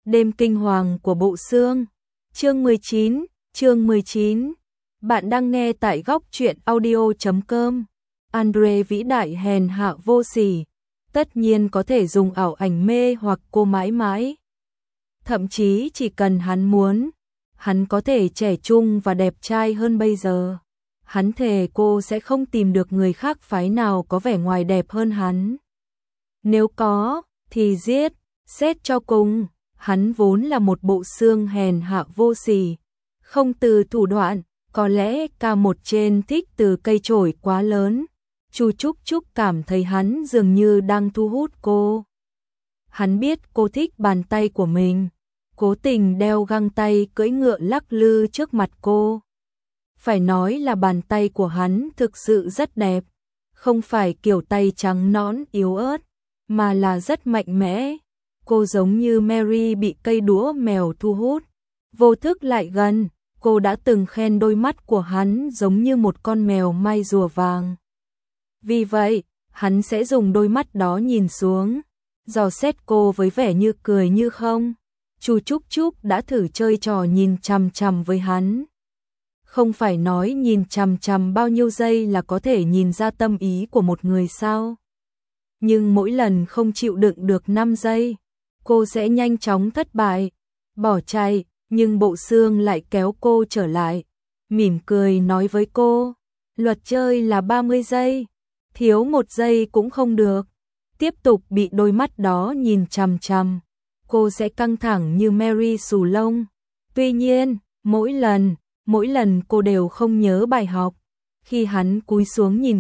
Đêm kinh hoàng của Bộ Xương. Chương 19. Bạn đang nghe tại góc truyện audio.com. Andre vĩ đại hèn hạ vô sỉ, tất nhiên có thể dùng ảo ảnh mê hoặc cô mãi mãi. Thậm chí chỉ cần hắn muốn, hắn có thể trẻ trung và đẹp trai hơn bây giờ. Hắn thề cô sẽ không tìm được người khác phái nào có vẻ ngoài đẹp hơn hắn. Nếu có, thì giết, xét cho cùng. Hắn vốn là một bộ xương hèn hạ vô sỉ, không từ thủ đoạn, có lẽ ca một trên thích từ cây chổi quá lớn. Chu Trúc Trúc cảm thấy hắn dường như đang thu hút cô. Hắn biết cô thích bàn tay của mình, cố tình đeo găng tay cưỡi ngựa lắc lư trước mặt cô. Phải nói là bàn tay của hắn thực sự rất đẹp, không phải kiểu tay trắng nõn yếu ớt, mà là rất mạnh mẽ. Cô giống như Mary bị cây đũa mèo thu hút, vô thức lại gần. Cô đã từng khen đôi mắt của hắn giống như một con mèo mai rùa vàng. Vì vậy, hắn sẽ dùng đôi mắt đó nhìn xuống, dò xét cô với vẻ như cười như không. Chu Trúc Trúc đã thử chơi trò nhìn chằm chằm với hắn. Không phải nói nhìn chằm chằm bao nhiêu giây là có thể nhìn ra tâm ý của một người sao? Nhưng mỗi lần không chịu đựng được 5 giây, cô sẽ nhanh chóng thất bại, bỏ chạy, nhưng Bộ Xương lại kéo cô trở lại, mỉm cười nói với cô, luật chơi là 30 giây, thiếu 1 giây cũng không được. Tiếp tục bị đôi mắt đó nhìn chằm chằm, cô sẽ căng thẳng như Mary xù lông. Tuy nhiên, mỗi lần cô đều không nhớ bài học. Khi hắn cúi xuống nhìn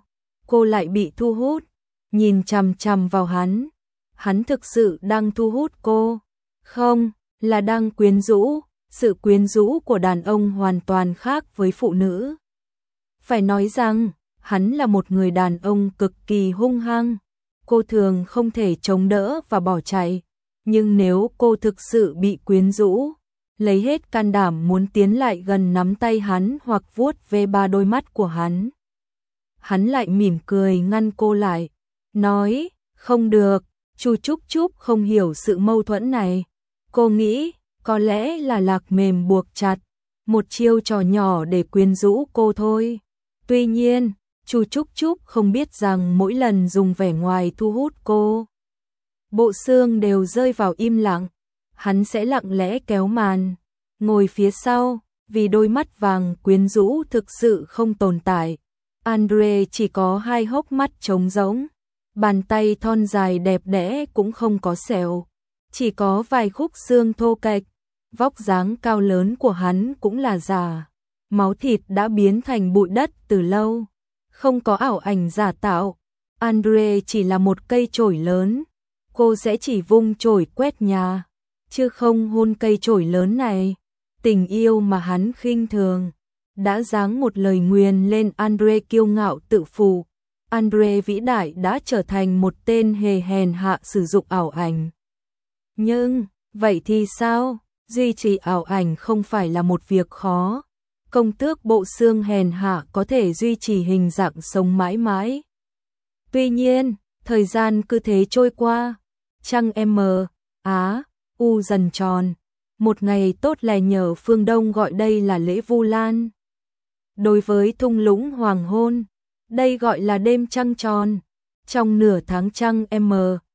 cô lại bị thu hút, nhìn chằm chằm vào hắn. Hắn thực sự đang thu hút cô, không, là đang quyến rũ. Sự quyến rũ của đàn ông hoàn toàn khác với phụ nữ. Phải nói rằng, hắn là một người đàn ông cực kỳ hung hăng. Cô thường không thể chống đỡ và bỏ chạy. Nhưng nếu cô thực sự bị quyến rũ, lấy hết can đảm muốn tiến lại gần nắm tay hắn hoặc vuốt ve ba đôi mắt của hắn. Hắn lại mỉm cười ngăn cô lại, nói, không được. Chu Trúc Trúc không hiểu sự mâu thuẫn này. Cô nghĩ, có lẽ là lạc mềm buộc chặt, một chiêu trò nhỏ để quyến rũ cô thôi. Tuy nhiên, Chu Trúc Trúc không biết rằng mỗi lần dùng vẻ ngoài thu hút cô, Bộ Xương đều rơi vào im lặng. Hắn sẽ lặng lẽ kéo màn, ngồi phía sau, vì đôi mắt vàng quyến rũ thực sự không tồn tại. Andre chỉ có 2 hốc mắt trống rỗng. Bàn tay thon dài đẹp đẽ cũng không có sẹo, chỉ có vài khúc xương thô kệch. Vóc dáng cao lớn của hắn cũng là giả, máu thịt đã biến thành bụi đất từ lâu, không có ảo ảnh giả tạo. Andre chỉ là một cây chổi lớn, cô sẽ chỉ vung chổi quét nhà, chứ không hôn cây chổi lớn này. Tình yêu mà hắn khinh thường đã giáng một lời nguyền lên Andre kiêu ngạo tự phụ. Andre vĩ đại đã trở thành một tên hề hèn hạ sử dụng ảo ảnh. Nhưng, vậy thì sao? Duy trì ảo ảnh không phải là một việc khó. Công tước Bộ Xương hèn hạ có thể duy trì hình dạng sống mãi mãi. Tuy nhiên, thời gian cứ thế trôi qua. Trăng M, Á, U dần tròn. Một ngày tốt lẻ nhờ phương Đông gọi đây là lễ Vu Lan. Đối với thung lũng hoàng hôn, đây gọi là đêm trăng tròn. Trong nửa tháng trăng M,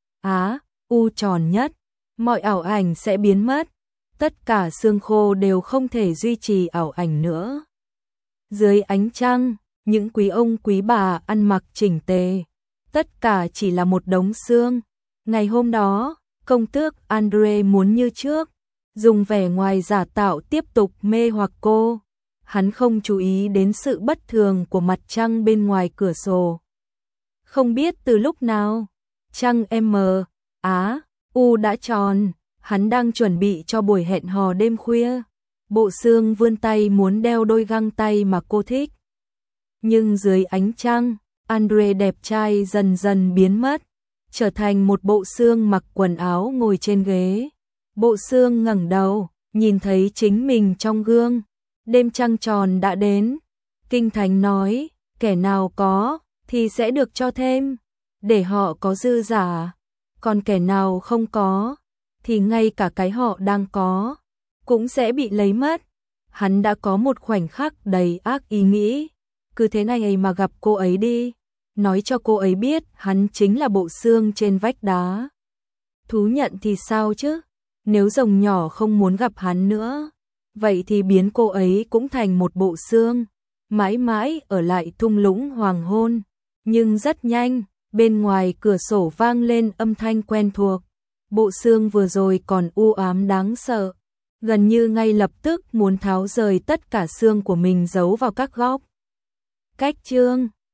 Á, U tròn nhất, mọi ảo ảnh sẽ biến mất. Tất cả xương khô đều không thể duy trì ảo ảnh nữa. Dưới ánh trăng, những quý ông quý bà ăn mặc chỉnh tề, tất cả chỉ là một đống xương. Ngày hôm đó, công tước Andre muốn như trước, dùng vẻ ngoài giả tạo tiếp tục mê hoặc cô. Hắn không chú ý đến sự bất thường của mặt trăng bên ngoài cửa sổ. Không biết từ lúc nào, trăng M, Á, U đã tròn. Hắn đang chuẩn bị cho buổi hẹn hò đêm khuya. Bộ Xương vươn tay muốn đeo đôi găng tay mà cô thích. Nhưng dưới ánh trăng, Andre đẹp trai dần dần biến mất, trở thành một Bộ Xương mặc quần áo ngồi trên ghế. Bộ Xương ngẩng đầu, nhìn thấy chính mình trong gương. Đêm trăng tròn đã đến. Kinh Thánh nói, kẻ nào có thì sẽ được cho thêm, để họ có dư giả. Còn kẻ nào không có thì ngay cả cái họ đang có cũng sẽ bị lấy mất. Hắn đã có một khoảnh khắc đầy ác ý nghĩ, cứ thế này mà gặp cô ấy đi, nói cho cô ấy biết hắn chính là bộ xương trên vách đá. Thú nhận thì sao chứ? Nếu rồng nhỏ không muốn gặp hắn nữa, vậy thì biến cô ấy cũng thành một bộ xương, mãi mãi ở lại thung lũng hoàng hôn. Nhưng rất nhanh, bên ngoài cửa sổ vang lên âm thanh quen thuộc. Bộ xương vừa rồi còn u ám đáng sợ, gần như ngay lập tức muốn tháo rời tất cả xương của mình giấu vào các góc. Cách chương